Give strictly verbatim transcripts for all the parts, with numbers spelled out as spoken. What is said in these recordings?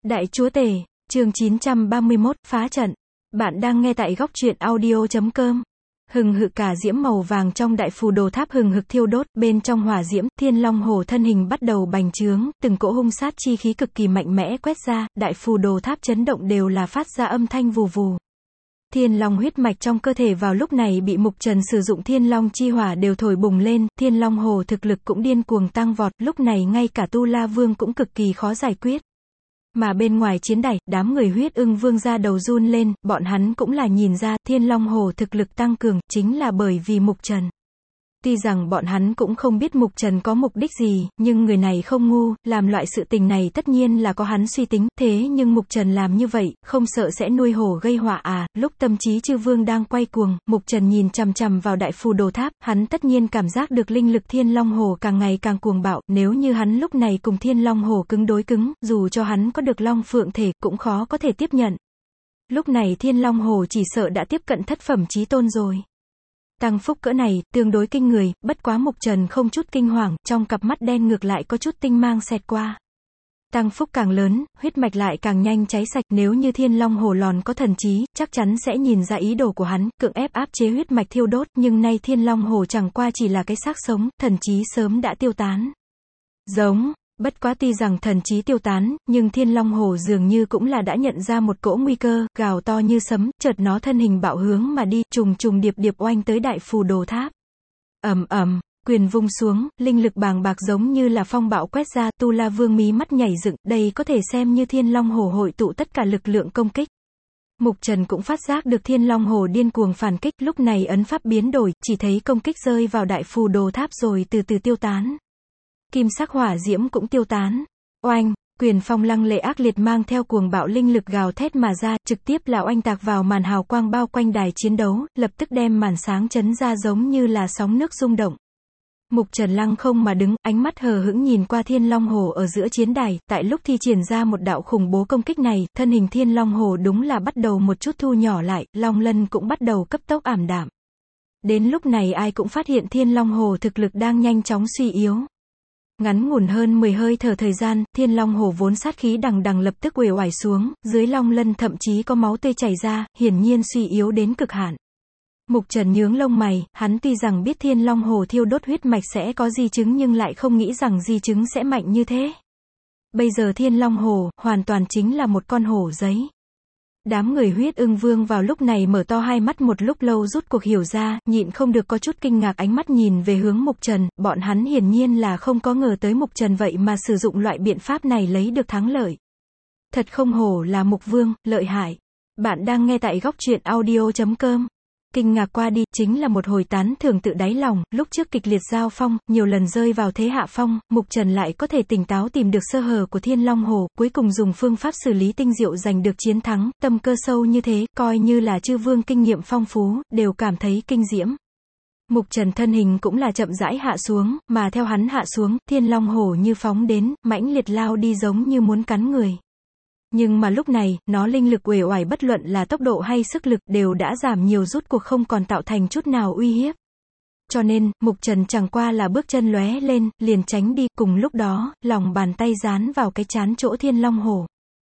Đại Chúa Tể, chương chín trăm ba mươi mốt, phá trận. Bạn đang nghe tại góc truyện audio chấm com. Hừng hực cả diễm màu vàng trong đại phù đồ tháp hừng hực thiêu đốt, bên trong hỏa diễm, Thiên Long Hồ thân hình bắt đầu bành trướng, từng cỗ hung sát chi khí cực kỳ mạnh mẽ quét ra, đại phù đồ tháp chấn động đều là phát ra âm thanh vù vù. Thiên Long huyết mạch trong cơ thể vào lúc này bị Mục Trần sử dụng Thiên Long chi hỏa đều thổi bùng lên, Thiên Long Hồ thực lực cũng điên cuồng tăng vọt, lúc này ngay cả Tu La Vương cũng cực kỳ khó giải quyết. Mà bên ngoài chiến đài, đám người huyết ưng vương ra đầu run lên, bọn hắn cũng là nhìn ra, Thiên Long Hồ thực lực tăng cường, chính là bởi vì Mục Trần. Tuy rằng bọn hắn cũng không biết Mục Trần có mục đích gì, nhưng người này không ngu, làm loại sự tình này tất nhiên là có hắn suy tính, thế nhưng Mục Trần làm như vậy, không sợ sẽ nuôi hổ gây họa à, lúc tâm trí chư vương đang quay cuồng, Mục Trần nhìn chằm chằm vào đại phù đồ tháp, hắn tất nhiên cảm giác được linh lực Thiên Long Hồ càng ngày càng cuồng bạo, nếu như hắn lúc này cùng Thiên Long Hồ cứng đối cứng, dù cho hắn có được Long Phượng thể, cũng khó có thể tiếp nhận. Lúc này Thiên Long Hồ chỉ sợ đã tiếp cận thất phẩm chí tôn rồi. Tăng phúc cỡ này, tương đối kinh người, bất quá Mục Trần không chút kinh hoàng, trong cặp mắt đen ngược lại có chút tinh mang xẹt qua. Tăng phúc càng lớn, huyết mạch lại càng nhanh cháy sạch, nếu như Thiên Long Hồ lòn có thần trí, chắc chắn sẽ nhìn ra ý đồ của hắn, cưỡng ép áp chế huyết mạch thiêu đốt, nhưng nay Thiên Long Hồ chẳng qua chỉ là cái xác sống, thần trí sớm đã tiêu tán. Giống. Bất quá tuy rằng thần trí tiêu tán, nhưng Thiên Long Hồ dường như cũng là đã nhận ra một cỗ nguy cơ, gào to như sấm, chợt nó thân hình bạo hướng mà đi, trùng trùng điệp điệp oanh tới đại phù đồ tháp. Ầm ầm, quyền vung xuống, linh lực bàng bạc giống như là phong bạo quét ra, Tu La Vương mí mắt nhảy dựng, đây có thể xem như Thiên Long Hồ hội tụ tất cả lực lượng công kích. Mục Trần cũng phát giác được Thiên Long Hồ điên cuồng phản kích, lúc này ấn pháp biến đổi, chỉ thấy công kích rơi vào đại phù đồ tháp rồi từ từ tiêu tán. Kim sắc hỏa diễm cũng tiêu tán. Oanh, quyền phong lăng lệ ác liệt mang theo cuồng bạo linh lực gào thét mà ra, trực tiếp là oanh tạc vào màn hào quang bao quanh đài chiến đấu, lập tức đem màn sáng chấn ra giống như là sóng nước rung động. Mục Trần lăng không mà đứng, ánh mắt hờ hững nhìn qua Thiên Long Hồ ở giữa chiến đài, tại lúc thi triển ra một đạo khủng bố công kích này, thân hình Thiên Long Hồ đúng là bắt đầu một chút thu nhỏ lại, long lân cũng bắt đầu cấp tốc ảm đạm. Đến lúc này ai cũng phát hiện Thiên Long Hồ thực lực đang nhanh chóng suy yếu. Ngắn ngủn hơn mười hơi thở thời gian, Thiên Long Hồ vốn sát khí đằng đằng lập tức uể oải xuống, dưới long lân thậm chí có máu tươi chảy ra, hiển nhiên suy yếu đến cực hạn. Mục Trần nhướng lông mày, hắn tuy rằng biết Thiên Long Hồ thiêu đốt huyết mạch sẽ có di chứng nhưng lại không nghĩ rằng di chứng sẽ mạnh như thế. Bây giờ Thiên Long Hồ, hoàn toàn chính là một con hổ giấy. Đám người huyết ưng vương vào lúc này mở to hai mắt một lúc lâu rút cuộc hiểu ra, nhịn không được có chút kinh ngạc ánh mắt nhìn về hướng Mục Trần, bọn hắn hiển nhiên là không có ngờ tới Mục Trần vậy mà sử dụng loại biện pháp này lấy được thắng lợi. Thật không hổ là Mục Vương, lợi hại. Bạn đang nghe tại góc truyện audio chấm com. Kinh ngạc qua đi, chính là một hồi tán thưởng tự đáy lòng, lúc trước kịch liệt giao phong, nhiều lần rơi vào thế hạ phong, Mục Trần lại có thể tỉnh táo tìm được sơ hở của Thiên Long Hồ, cuối cùng dùng phương pháp xử lý tinh diệu giành được chiến thắng, tâm cơ sâu như thế, coi như là chư vương kinh nghiệm phong phú, đều cảm thấy kinh diễm. Mục Trần thân hình cũng là chậm rãi hạ xuống, mà theo hắn hạ xuống, Thiên Long Hồ như phóng đến, mãnh liệt lao đi giống như muốn cắn người. Nhưng mà lúc này, nó linh lực uể oải bất luận là tốc độ hay sức lực đều đã giảm nhiều rút cuộc không còn tạo thành chút nào uy hiếp. Cho nên, Mục Trần chẳng qua là bước chân lóe lên, liền tránh đi, cùng lúc đó, lòng bàn tay dán vào cái trán chỗ Thiên Long Hồ.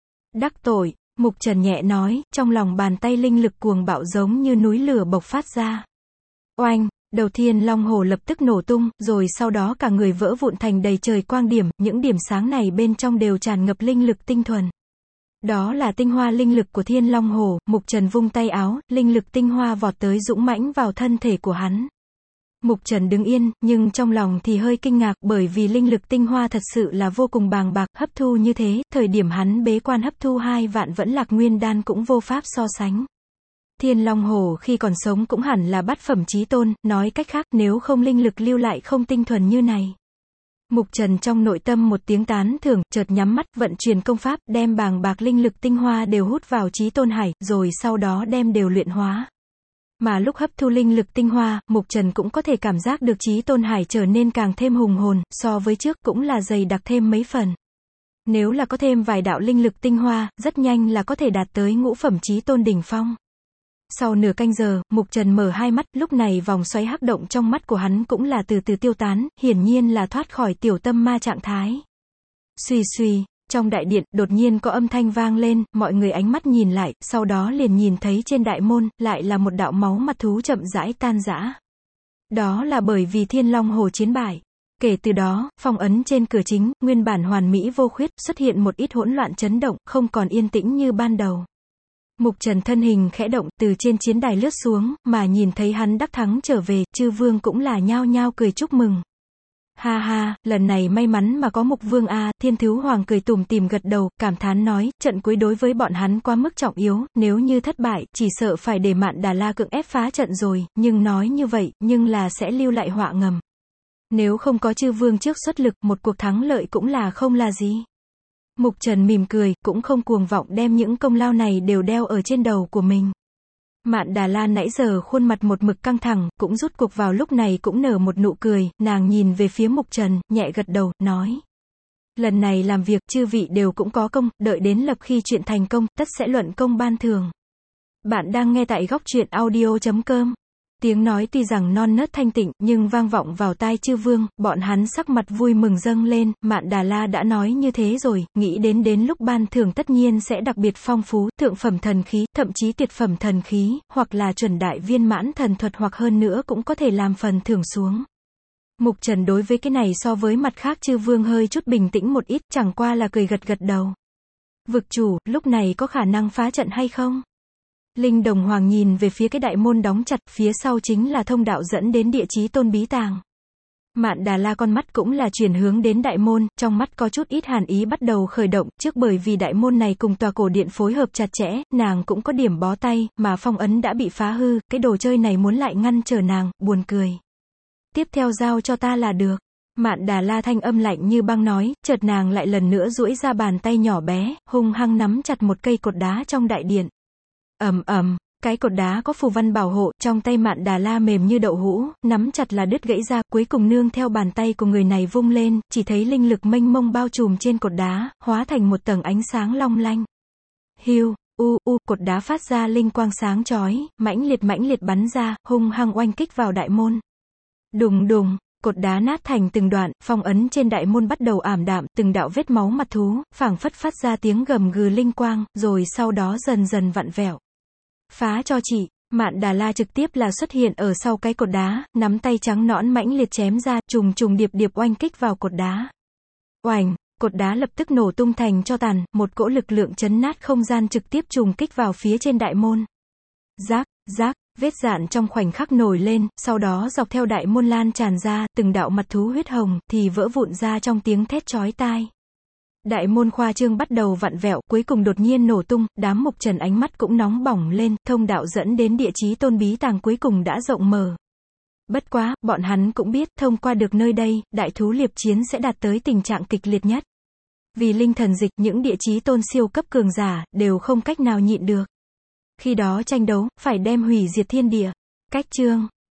Đắc tội, Mục Trần nhẹ nói, trong lòng bàn tay linh lực cuồng bạo giống như núi lửa bộc phát ra. Oanh! Đầu Thiên Long Hồ lập tức nổ tung, rồi sau đó cả người vỡ vụn thành đầy trời quang điểm, những điểm sáng này bên trong đều tràn ngập linh lực tinh thuần. Đó là tinh hoa linh lực của Thiên Long Hồ, Mục Trần vung tay áo, linh lực tinh hoa vọt tới dũng mãnh vào thân thể của hắn. Mục Trần đứng yên, nhưng trong lòng thì hơi kinh ngạc, bởi vì linh lực tinh hoa thật sự là vô cùng bàng bạc, hấp thu như thế, thời điểm hắn bế quan hấp thu hai vạn vẫn lạc nguyên đan cũng vô pháp so sánh. Thiên Long Hồ khi còn sống cũng hẳn là bát phẩm chí tôn, nói cách khác, nếu không linh lực lưu lại không tinh thuần như này. Mục Trần trong nội tâm một tiếng tán thưởng, chợt nhắm mắt, vận chuyển công pháp, đem bàng bạc linh lực tinh hoa đều hút vào chí tôn hải, rồi sau đó đem đều luyện hóa. Mà lúc hấp thu linh lực tinh hoa, Mục Trần cũng có thể cảm giác được chí tôn hải trở nên càng thêm hùng hồn, so với trước cũng là dày đặc thêm mấy phần. Nếu là có thêm vài đạo linh lực tinh hoa, rất nhanh là có thể đạt tới ngũ phẩm chí tôn đỉnh phong. Sau nửa canh giờ, Mục Trần mở hai mắt, lúc này vòng xoáy hắc động trong mắt của hắn cũng là từ từ tiêu tán, hiển nhiên là thoát khỏi tiểu tâm ma trạng thái. Suy suy, trong đại điện, đột nhiên có âm thanh vang lên, mọi người ánh mắt nhìn lại, sau đó liền nhìn thấy trên đại môn, lại là một đạo máu mặt thú chậm rãi tan rã. Đó là bởi vì Thiên Long Hồ chiến bại. Kể từ đó, phong ấn trên cửa chính, nguyên bản hoàn mỹ vô khuyết, xuất hiện một ít hỗn loạn chấn động, không còn yên tĩnh như ban đầu. Mục Trần thân hình khẽ động, từ trên chiến đài lướt xuống, mà nhìn thấy hắn đắc thắng trở về, chư vương cũng là nhao nhao cười chúc mừng. Ha ha, lần này may mắn mà có Mục Vương a, Thiên Thứ Hoàng cười tủm tỉm gật đầu, cảm thán nói, trận cuối đối với bọn hắn quá mức trọng yếu, nếu như thất bại, chỉ sợ phải để Mạn Đà La cưỡng ép phá trận rồi, nhưng nói như vậy, nhưng là sẽ lưu lại họa ngầm. Nếu không có chư vương trước xuất lực, một cuộc thắng lợi cũng là không là gì. Mục Trần mỉm cười, cũng không cuồng vọng đem những công lao này đều đeo ở trên đầu của mình. Mạn Đà La nãy giờ khuôn mặt một mực căng thẳng, cũng rút cuộc vào lúc này cũng nở một nụ cười, nàng nhìn về phía Mục Trần, nhẹ gật đầu, nói. Lần này làm việc, chư vị đều cũng có công, đợi đến lập khi chuyện thành công, tất sẽ luận công ban thưởng. Bạn đang nghe tại góc truyện audio chấm com. Tiếng nói tuy rằng non nớt thanh tịnh, nhưng vang vọng vào tai chư vương, bọn hắn sắc mặt vui mừng dâng lên, Mạn Đà La đã nói như thế rồi, nghĩ đến đến lúc ban thưởng tất nhiên sẽ đặc biệt phong phú, thượng phẩm thần khí, thậm chí tuyệt phẩm thần khí, hoặc là chuẩn đại viên mãn thần thuật hoặc hơn nữa cũng có thể làm phần thưởng xuống. Mục Trần đối với cái này so với mặt khác chư vương hơi chút bình tĩnh một ít, chẳng qua là cười gật gật đầu. Vực chủ, lúc này có khả năng phá trận hay không? Linh Đồng Hoàng nhìn về phía cái đại môn đóng chặt, phía sau chính là thông đạo dẫn đến địa chí tôn bí tàng. Mạn Đà La con mắt cũng là chuyển hướng đến đại môn, trong mắt có chút ít hàn ý bắt đầu khởi động, trước bởi vì đại môn này cùng tòa cổ điện phối hợp chặt chẽ, nàng cũng có điểm bó tay, mà phong ấn đã bị phá hư, cái đồ chơi này muốn lại ngăn trở nàng, buồn cười. Tiếp theo giao cho ta là được. Mạn Đà La thanh âm lạnh như băng nói, chợt nàng lại lần nữa duỗi ra bàn tay nhỏ bé, hung hăng nắm chặt một cây cột đá trong đại điện. Ầm ầm, cái cột đá có phù văn bảo hộ, trong tay Mạn Đà La mềm như đậu hũ, nắm chặt là đứt gãy ra, cuối cùng nương theo bàn tay của người này vung lên, chỉ thấy linh lực mênh mông bao trùm trên cột đá, hóa thành một tầng ánh sáng long lanh. Hiu, u u, cột đá phát ra linh quang sáng chói, mãnh liệt mãnh liệt bắn ra, hung hăng oanh kích vào đại môn. Đùng đùng, cột đá nát thành từng đoạn, phong ấn trên đại môn bắt đầu ảm đạm, từng đạo vết máu mặt thú, phảng phất phát ra tiếng gầm gừ linh quang, rồi sau đó dần dần vặn vẹo. Phá cho chị, Mạn Đà La trực tiếp là xuất hiện ở sau cái cột đá, nắm tay trắng nõn mãnh liệt chém ra, trùng trùng điệp điệp oanh kích vào cột đá. Oành, cột đá lập tức nổ tung thành tro tàn, một cỗ lực lượng chấn nát không gian trực tiếp trùng kích vào phía trên đại môn. Rác, rác, vết rạn trong khoảnh khắc nổi lên, sau đó dọc theo đại môn lan tràn ra, từng đạo mặt thú huyết hồng, thì vỡ vụn ra trong tiếng thét chói tai. Đại môn khoa trương bắt đầu vặn vẹo, cuối cùng đột nhiên nổ tung, đám Mục Trần ánh mắt cũng nóng bỏng lên, thông đạo dẫn đến địa chí tôn bí tàng cuối cùng đã rộng mở. Bất quá, bọn hắn cũng biết, thông qua được nơi đây, đại thú liệp chiến sẽ đạt tới tình trạng kịch liệt nhất. Vì linh thần dịch, những địa chí tôn siêu cấp cường giả, đều không cách nào nhịn được. Khi đó tranh đấu, phải đem hủy diệt thiên địa. Cách chương